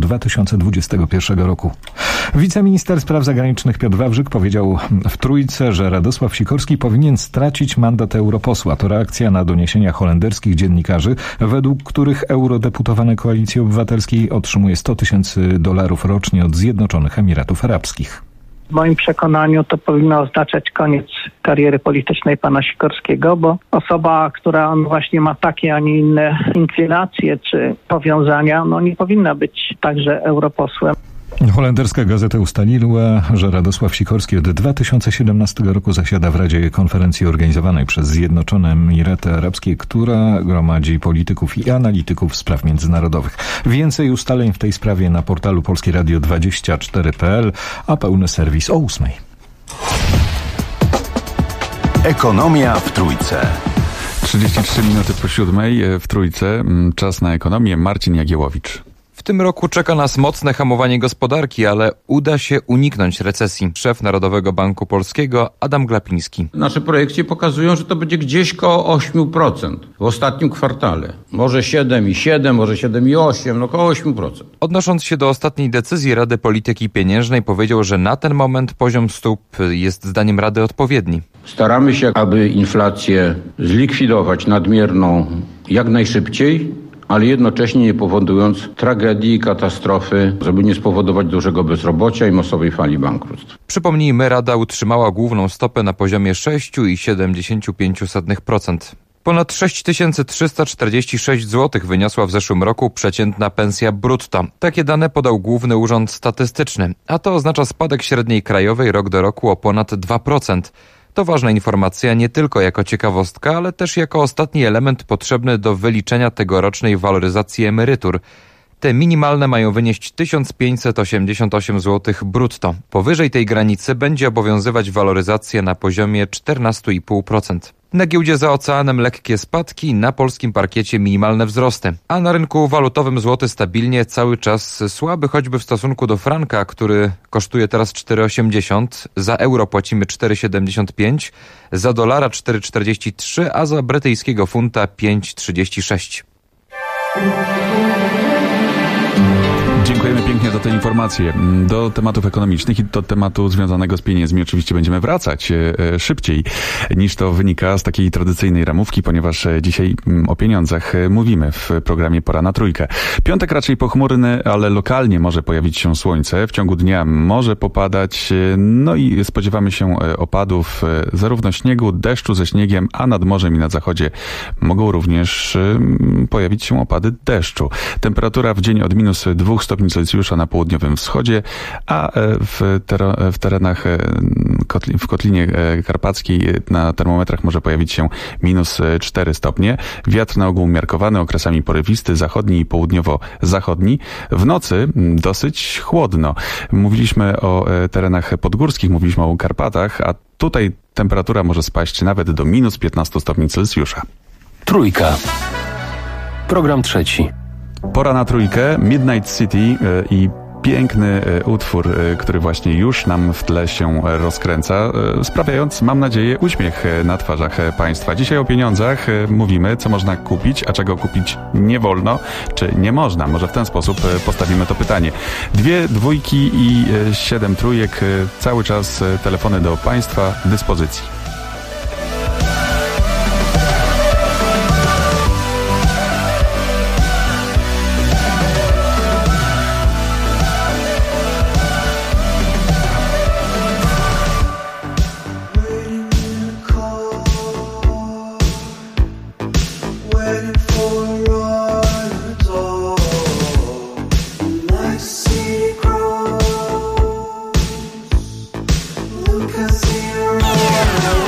2021 roku. Wiceminister Spraw Zagranicznych Piotr Wawrzyk powiedział w Trójce, że Radosław Sikorski powinien stracić mandat europosła. To reakcja na doniesienia holenderskich dziennikarzy, według których eurodeputowany Koalicji Obywatelskiej otrzymuje $100,000 rocznie od Zjednoczonych Emiratów Arabskich. W moim przekonaniu to powinno oznaczać koniec kariery politycznej pana Sikorskiego, bo osoba, która właśnie ma takie, a nie inne inklinacje czy powiązania, no nie powinna być także europosłem. Holenderska gazeta ustaliła, że Radosław Sikorski od 2017 roku zasiada w Radzie Konferencji organizowanej przez Zjednoczone Emiraty Arabskie, która gromadzi polityków i analityków spraw międzynarodowych. Więcej ustaleń w tej sprawie na portalu polskieradio24.pl, a pełny serwis o 8:00. Ekonomia w Trójce. 33 minuty po 7:00 w Trójce. Czas na ekonomię. Marcin Jagiełowicz. W tym roku czeka nas mocne hamowanie gospodarki, ale uda się uniknąć recesji. Szef Narodowego Banku Polskiego Adam Glapiński. Nasze projekcje pokazują, że to będzie gdzieś koło 8% w ostatnim kwartale. Może 7,7, może 7,8, no koło 8%. Odnosząc się do ostatniej decyzji Rady Polityki Pieniężnej, powiedział, że na ten moment poziom stóp jest zdaniem Rady odpowiedni. Staramy się, aby inflację zlikwidować nadmierną jak najszybciej, ale jednocześnie nie powodując tragedii, katastrofy, żeby nie spowodować dużego bezrobocia i masowej fali bankructw. Przypomnijmy, Rada utrzymała główną stopę na poziomie 6,75%. Ponad 6346 zł wyniosła w zeszłym roku przeciętna pensja brutto. Takie dane podał Główny Urząd Statystyczny, a to oznacza spadek średniej krajowej rok do roku o ponad 2%. To ważna informacja nie tylko jako ciekawostka, ale też jako ostatni element potrzebny do wyliczenia tegorocznej waloryzacji emerytur. Te minimalne mają wynieść 1588 zł brutto. Powyżej tej granicy będzie obowiązywać waloryzacja na poziomie 14,5%. Na giełdzie za oceanem lekkie spadki, na polskim parkiecie minimalne wzrosty. A na rynku walutowym złoty stabilnie cały czas słaby, choćby w stosunku do franka, który kosztuje teraz 4,80, za euro płacimy 4,75, za dolara 4,43, a za brytyjskiego funta 5,36. Dziękuję Dziękujemy pięknie za te informacje. Do tematów ekonomicznych i do tematu związanego z pieniędzmi oczywiście będziemy wracać szybciej niż to wynika z takiej tradycyjnej ramówki, ponieważ dzisiaj o pieniądzach mówimy w programie Pora na Trójkę. Piątek raczej pochmurny, ale lokalnie może pojawić się słońce. W ciągu dnia może popadać, no i spodziewamy się opadów zarówno śniegu, deszczu ze śniegiem, a nad morzem i na zachodzie mogą również pojawić się opady deszczu. Temperatura w dzień od -2 stopni Celsjusza na południowym wschodzie, a w terenach w Kotlinie Karpackiej na termometrach może pojawić się -4 stopnie. Wiatr na ogół umiarkowany, okresami porywisty, zachodni i południowo-zachodni. W nocy dosyć chłodno. Mówiliśmy o terenach podgórskich, mówiliśmy o Karpatach, a tutaj temperatura może spaść nawet do -15 stopni Celsjusza. Trójka. Program trzeci. Pora na Trójkę, Midnight City i piękny utwór, który właśnie już nam w tle się rozkręca, sprawiając, mam nadzieję, uśmiech na twarzach Państwa. Dzisiaj o pieniądzach mówimy, co można kupić, a czego kupić nie wolno, czy nie można. Może w ten sposób postawimy to pytanie. 2 dwójki i 7 trójek, cały czas telefony do Państwa dyspozycji. Lucas here.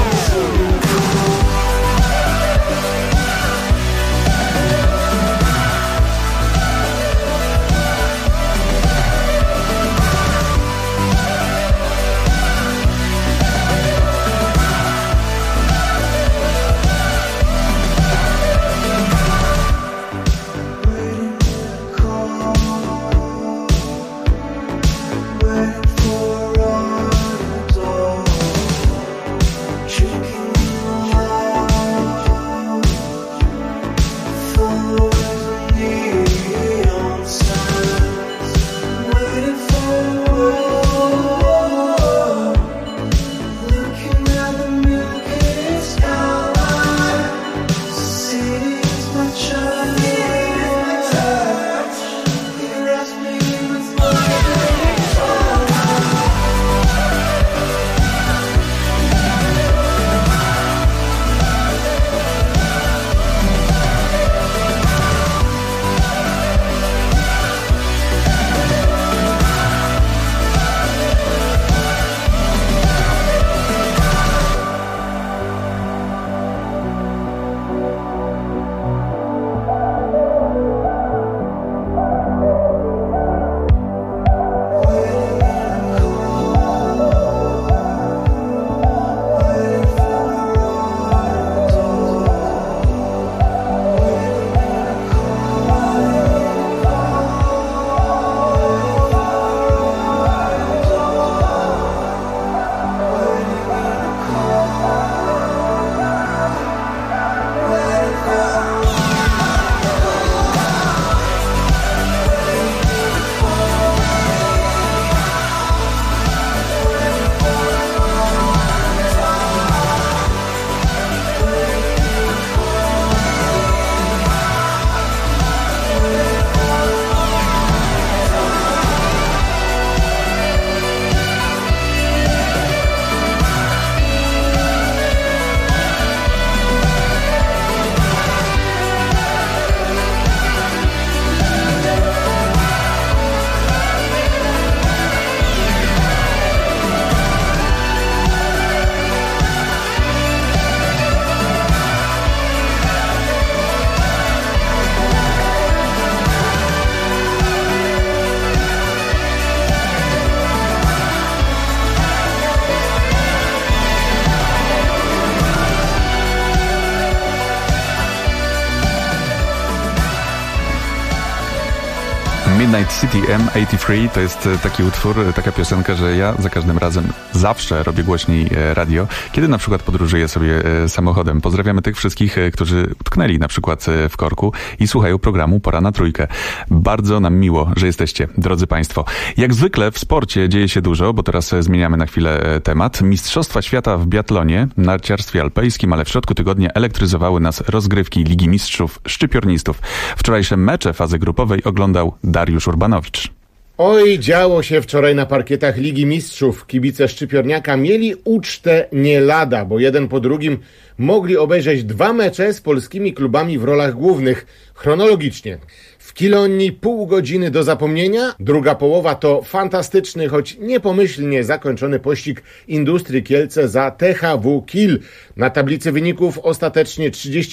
Midnight City M83 to jest taki utwór, taka piosenka, że ja za każdym razem zawsze robię głośniej radio, kiedy na przykład podróżuję sobie samochodem. Pozdrawiamy tych wszystkich, którzy utknęli na przykład w korku i słuchają programu Pora na Trójkę. Bardzo nam miło, że jesteście, drodzy Państwo. Jak zwykle w sporcie dzieje się dużo, bo teraz zmieniamy na chwilę temat. Mistrzostwa Świata w biatlonie, narciarstwie alpejskim, ale w środku tygodnia elektryzowały nas rozgrywki Ligi Mistrzów Szczypiornistów. Wczorajsze mecze fazy grupowej oglądał Dariusz Urbanowicz. Oj, działo się wczoraj na parkietach Ligi Mistrzów. Kibice Szczypiorniaka mieli ucztę nie lada, bo jeden po drugim mogli obejrzeć 2 mecze z polskimi klubami w rolach głównych. Chronologicznie. W Kilonii pół godziny do zapomnienia. Druga połowa to fantastyczny, choć niepomyślnie zakończony pościg Industrii Kielce za THW Kiel. Na tablicy wyników ostatecznie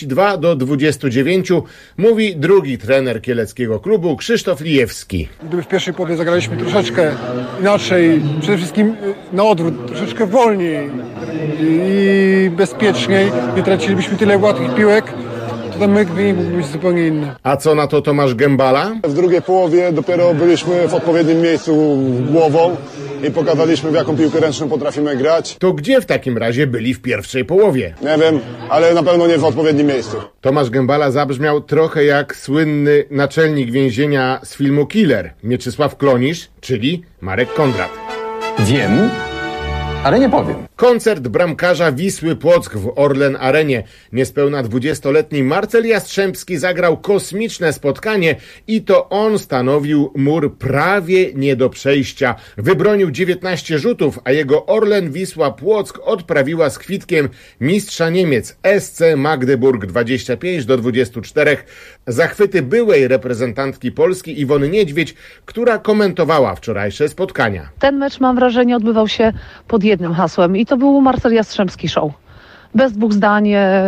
32-29, mówi drugi trener kieleckiego klubu Krzysztof Lijewski. Gdyby w pierwszej połowie zagraliśmy troszeczkę inaczej, przede wszystkim na odwrót, troszeczkę wolniej i bezpieczniej, nie tracilibyśmy tyle łatwych piłek, to ten wynik mógłby być zupełnie inny. A co na to Tomasz Gębala? W drugiej połowie dopiero byliśmy w odpowiednim miejscu głową i pokazaliśmy, w jaką piłkę ręczną potrafimy grać. To gdzie w takim razie byli w pierwszej połowie? Nie wiem, ale na pewno nie w odpowiednim miejscu. Tomasz Gębala zabrzmiał trochę jak słynny naczelnik więzienia z filmu Killer, Mieczysław Klonisz, czyli Marek Kondrat. Wiem, ale nie powiem. Koncert bramkarza Wisły Płock w Orlen Arenie. Niespełna 20-letni Marcel Jastrzębski zagrał kosmiczne spotkanie i to on stanowił mur prawie nie do przejścia. Wybronił 19 rzutów, a jego Orlen Wisła Płock odprawiła z kwitkiem mistrza Niemiec SC Magdeburg 25-24. Zachwyty byłej reprezentantki Polski Iwony Niedźwiedź, która komentowała wczorajsze spotkania. Ten mecz, mam wrażenie, odbywał się pod jednym hasłem i to był Marcel Jastrzębski show. Bez dwóch zdań,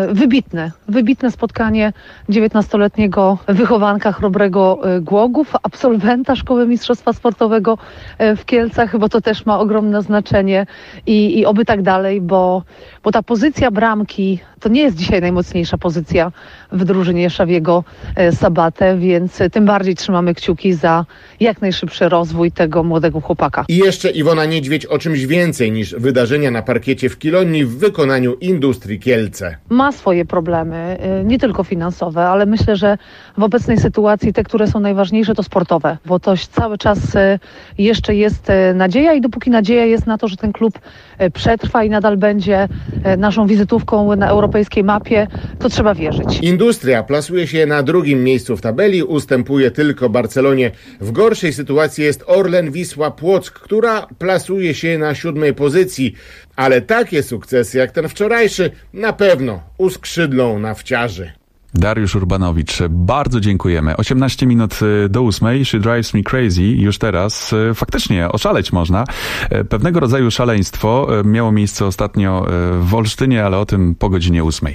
wybitne spotkanie 19-letniego wychowanka Chrobrego Głogów, absolwenta Szkoły Mistrzostwa Sportowego w Kielcach, bo to też ma ogromne znaczenie i oby tak dalej, bo ta pozycja bramki to nie jest dzisiaj najmocniejsza pozycja w drużynie Szawiego Sabatę, więc tym bardziej trzymamy kciuki za jak najszybszy rozwój tego młodego chłopaka. I jeszcze Iwona Niedźwiedź o czymś więcej niż wydarzenia na parkiecie w Kilonii w wykonaniu Industrii Kielce. Ma swoje problemy, nie tylko finansowe, ale myślę, że w obecnej sytuacji te, które są najważniejsze, to sportowe, bo to cały czas jeszcze jest nadzieja i dopóki nadzieja jest na to, że ten klub przetrwa i nadal będzie naszą wizytówką na europejskiej mapie, to trzeba wierzyć. Industria plasuje się na drugim miejscu w tabeli, ustępuje tylko Barcelonie. W gorszej sytuacji jest Orlen Wisła Płock, która plasuje się na 7. pozycji. Ale takie sukcesy jak ten wczorajszy na pewno uskrzydlą nawciarzy. Dariusz Urbanowicz, bardzo dziękujemy. 18 minut do 8. She Drives Me Crazy. Już teraz faktycznie oszaleć można. Pewnego rodzaju szaleństwo miało miejsce ostatnio w Olsztynie, ale o tym po godzinie 8.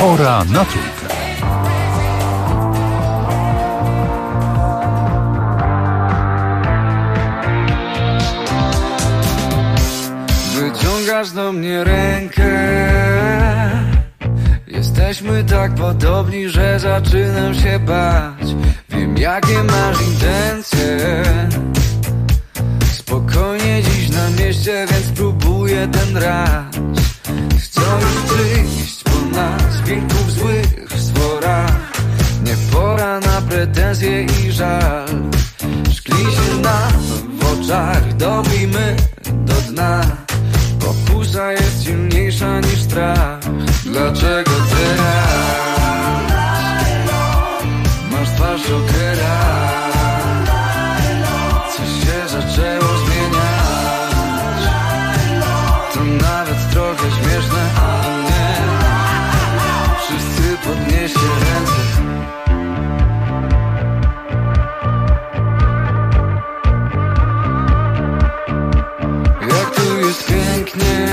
Pora na trójkę. Wyciągasz do mnie rękę. Jesteśmy tak podobni, że zaczynam się bać. Wiem, jakie masz intencje. Spokojnie dziś na mieście, więc spróbuję ten raz. Chcą już przyjść po nas, wilków złych w sworach. Nie pora na pretensje i żal. Szkli się nam w oczach, dobijmy do dna. Pokusa jest silniejsza niż strach. Dlaczego teraz masz twarz okera? Coś się zaczęło zmieniać. To nawet trochę śmieszne, ale nie. Wszyscy podnieście ręce. Jak tu jest pięknie.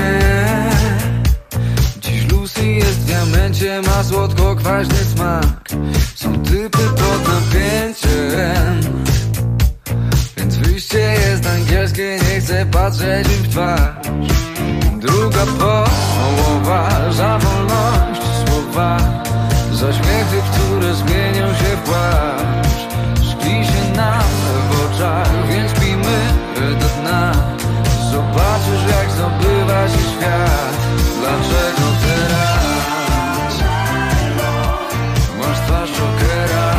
Dziś Lucy jest w diamencie, ma słodko-kwaśny smak. Są typy pod napięciem, więc wyjście jest angielskie, nie chcę patrzeć im w twarz. Druga połowa, za wolność słowa, za śmiechy, które zmienią się w płacz. Szkli się nam w oczach, więc pijmy do dna. Zobaczysz, jak zdobywa się świat. Dlaczego teraz masz twarz okera?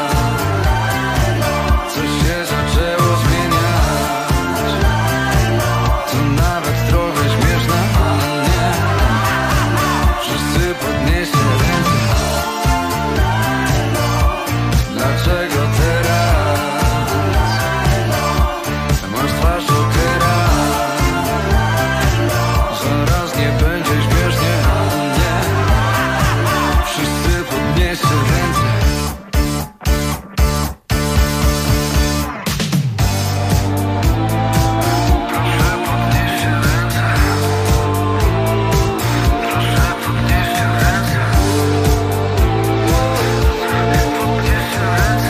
Coś się zaczęło zmieniać. To nawet trochę śmieszne, ale nie. Wszyscy podnieście ręce. Dlaczego teraz masz twarz okera? Zaraz nie będzie śmiesznie, ale nie. Wszyscy podnieście ręce. Proszę podnieście ręce. Proszę podnieście ręce. Podnieście ręce.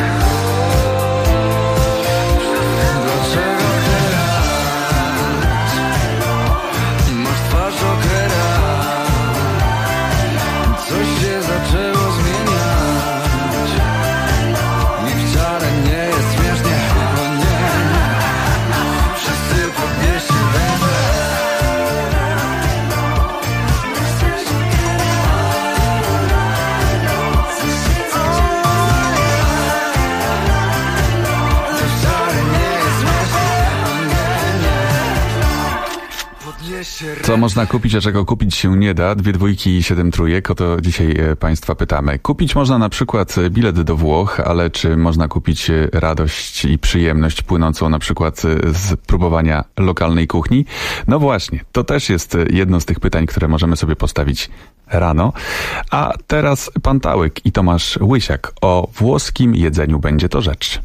Dlaczego teraz masz twarz okera? Coś się zaczęło zmieniać i wcale nie jest śmiesznie, o nie. Wszyscy podnieście ręce. To wcale nie jest śmiesznie, o nie. Podnieście ręce. Co można kupić, a czego kupić się nie da? 2 dwójki i 7 trójek, o to dzisiaj Państwa pytamy. Kupić można na przykład bilet do Włoch, ale czy można kupić radość i przyjemność płynącą na przykład z próbowania lokalnej kuchni? No właśnie, to też jest jedno z tych pytań, które możemy sobie postawić rano. A teraz pan Tałyk i Tomasz Łysiak. O włoskim jedzeniu będzie to rzecz.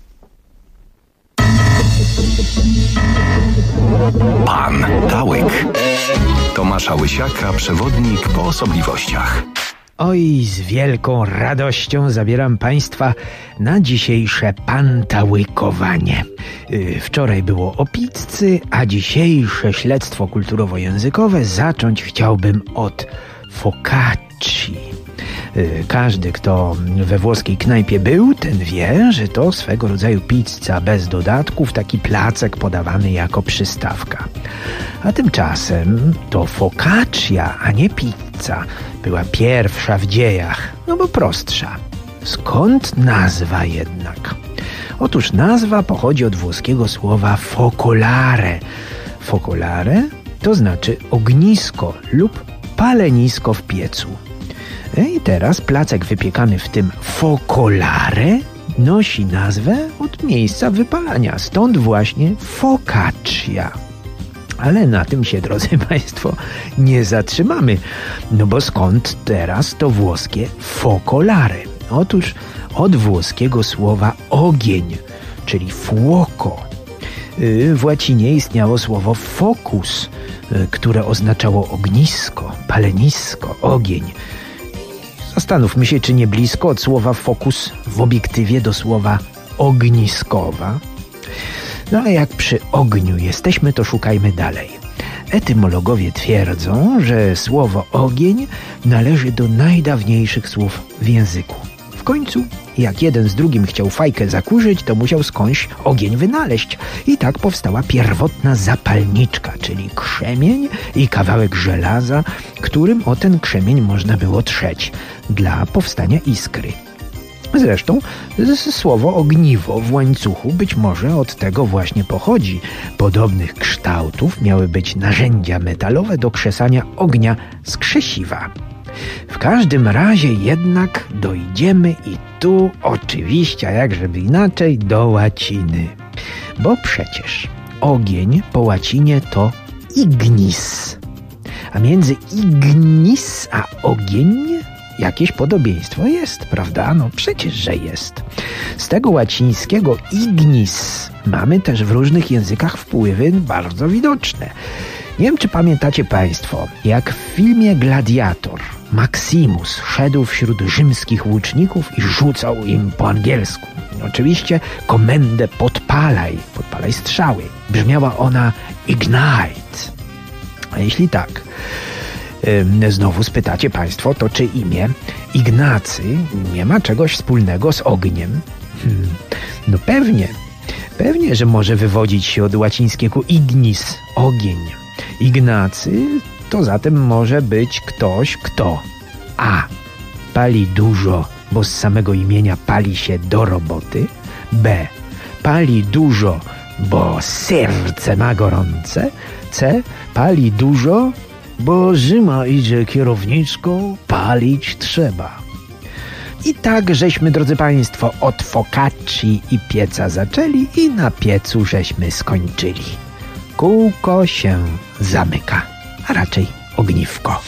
Pan Tałyk. Tomasza Łysiaka, przewodnik po osobliwościach. Oj, z wielką radością zabieram Państwa na dzisiejsze pantałykowanie. Wczoraj było o pizzy, a dzisiejsze śledztwo kulturowo-językowe zacząć chciałbym od focacci. Każdy, kto we włoskiej knajpie był, ten wie, że to swego rodzaju pizza bez dodatków, taki placek podawany jako przystawka. A tymczasem to focaccia, a nie pizza, była pierwsza w dziejach, no bo prostsza. Skąd nazwa jednak? Otóż nazwa pochodzi od włoskiego słowa focolare. Focolare to znaczy ognisko lub palenisko w piecu. I teraz placek wypiekany w tym focolare nosi nazwę od miejsca wypalania, stąd właśnie focaccia. Ale na tym się, drodzy Państwo, nie zatrzymamy, no bo skąd teraz to włoskie focolare? Otóż od włoskiego słowa ogień, czyli fuoco. W łacinie istniało słowo focus, które oznaczało ognisko, palenisko, ogień. Zastanówmy się, czy nie blisko od słowa fokus w obiektywie do słowa ogniskowa. No ale jak przy ogniu jesteśmy, to szukajmy dalej. Etymologowie twierdzą, że słowo ogień należy do najdawniejszych słów w języku. W końcu, jak jeden z drugim chciał fajkę zakurzyć, to musiał skądś ogień wynaleźć. I tak powstała pierwotna zapalniczka, czyli krzemień i kawałek żelaza, którym o ten krzemień można było trzeć dla powstania iskry. Zresztą słowo ogniwo w łańcuchu być może od tego właśnie pochodzi. Podobnych kształtów miały być narzędzia metalowe do krzesania ognia z krzesiwa. W każdym razie jednak dojdziemy i tu oczywiście, a jakżeby inaczej, do łaciny. Bo przecież ogień po łacinie to ignis. A między ignis a ogień jakieś podobieństwo jest, prawda? No przecież, że jest. Z tego łacińskiego ignis mamy też w różnych językach wpływy bardzo widoczne. Nie wiem, czy pamiętacie Państwo, jak w filmie Gladiator Maximus szedł wśród rzymskich łuczników i rzucał im po angielsku. Oczywiście komendę podpalaj strzały. Brzmiała ona ignite. A jeśli tak, znowu spytacie Państwo, to czy imię Ignacy nie ma czegoś wspólnego z ogniem? No pewnie, że może wywodzić się od łacińskiego ignis, ogień. Ignacy to zatem może być ktoś, kto a. pali dużo, bo z samego imienia pali się do roboty, b. pali dużo, bo serce ma gorące, c. pali dużo, bo zima idzie kierowniczko, palić trzeba. I tak żeśmy, drodzy Państwo, od focacci i pieca zaczęli i na piecu żeśmy skończyli. Kółko się zamyka, a raczej ogniwko.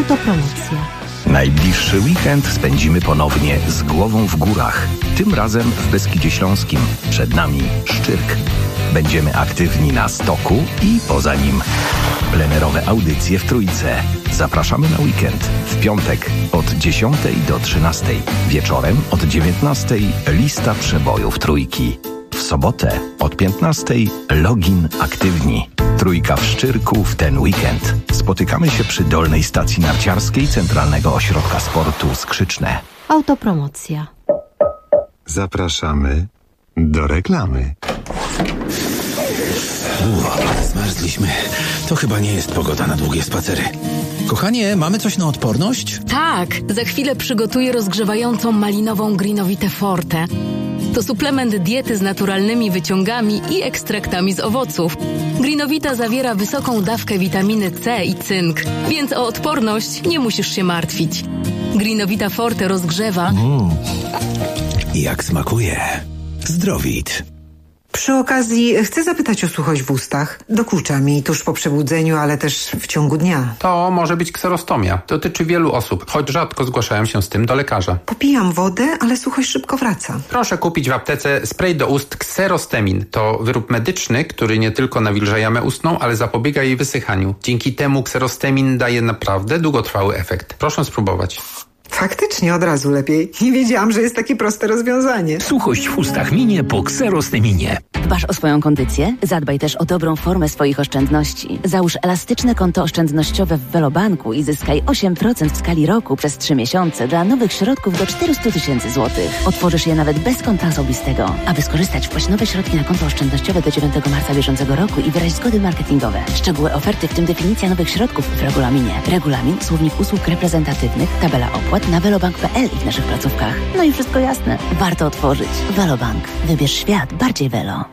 Autopromocja. Najbliższy weekend spędzimy ponownie z głową w górach. Tym razem w Beskidzie Śląskim. Przed nami Szczyrk. Będziemy aktywni na stoku i poza nim. Plenerowe audycje w Trójce. Zapraszamy na weekend. W piątek od 10 do 13. Wieczorem od 19 lista przebojów Trójki. W sobotę od 15 login aktywni. Trójka w Szczyrku w ten weekend. Spotykamy się przy dolnej stacji narciarskiej Centralnego Ośrodka Sportu Skrzyczne. Autopromocja. Zapraszamy do reklamy. Zmarzliśmy. To chyba nie jest pogoda na długie spacery. Kochanie, mamy coś na odporność? Tak, za chwilę przygotuję rozgrzewającą malinową Greenowitę Forte. To suplement diety z naturalnymi wyciągami i ekstraktami z owoców. Greenowita zawiera wysoką dawkę witaminy C i cynk, więc o odporność nie musisz się martwić. Greenowita Forte rozgrzewa. Jak smakuje. Zdrowit. Przy okazji chcę zapytać o suchość w ustach. Dokucza mi tuż po przebudzeniu, ale też w ciągu dnia. To może być kserostomia. Dotyczy wielu osób, choć rzadko zgłaszają się z tym do lekarza. Popijam wodę, ale suchość szybko wraca. Proszę kupić w aptece spray do ust Xerostemin. To wyrób medyczny, który nie tylko nawilża jamę ustną, ale zapobiega jej wysychaniu. Dzięki temu Xerostemin daje naprawdę długotrwały efekt. Proszę spróbować. Faktycznie od razu lepiej. Nie wiedziałam, że jest takie proste rozwiązanie. Suchość w ustach minie po Xerosteminie. Dbasz o swoją kondycję? Zadbaj też o dobrą formę swoich oszczędności. Załóż elastyczne konto oszczędnościowe w Velobanku i zyskaj 8% w skali roku przez 3 miesiące dla nowych środków do 400 000 złotych. Otworzysz je nawet bez konta osobistego. Aby skorzystać, wpłać nowe środki na konto oszczędnościowe do 9 marca bieżącego roku i wyraź zgody marketingowe. Szczegóły oferty, w tym definicja nowych środków w regulaminie. Regulamin, słownik usług reprezentatywnych, tabela opłat na velobank.pl i w naszych placówkach. No i wszystko jasne. Warto otworzyć. Velobank. Wybierz świat bardziej Velo.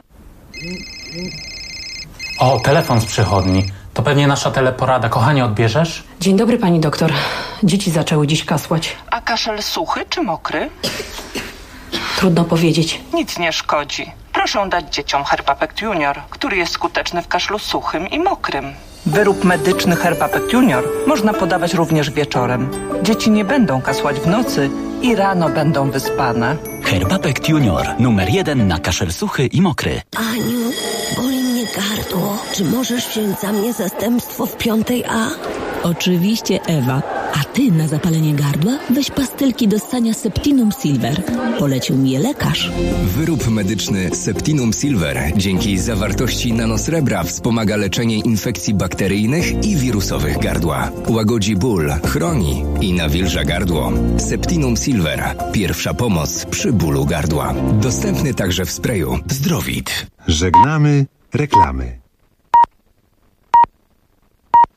O, telefon z przychodni. To pewnie nasza teleporada. Kochanie, odbierzesz? Dzień dobry, pani doktor. Dzieci zaczęły dziś kasłać. A kaszel suchy czy mokry? Trudno powiedzieć. Nic nie szkodzi. Proszę dać dzieciom Herbapect Junior, który jest skuteczny w kaszlu suchym i mokrym. Wyrób medyczny Herbapect Junior można podawać również wieczorem. Dzieci nie będą kasłać w nocy i rano będą wyspane. Herbapect Junior. Numer 1 na kaszel suchy i mokry. Aniu, boli mnie gardło. Czy możesz wziąć za mnie zastępstwo w 5A? Oczywiście, Ewa. A ty na zapalenie gardła weź pastylki do ssania Septinum Silver. Polecił mi je lekarz. Wyrób medyczny Septinum Silver dzięki zawartości nanosrebra wspomaga leczenie infekcji bakteryjnych i wirusowych gardła. Łagodzi ból, chroni i nawilża gardło. Septinum Silver. Pierwsza pomoc przy bólu gardła. Dostępny także w sprayu. Zdrowit. Żegnamy reklamy.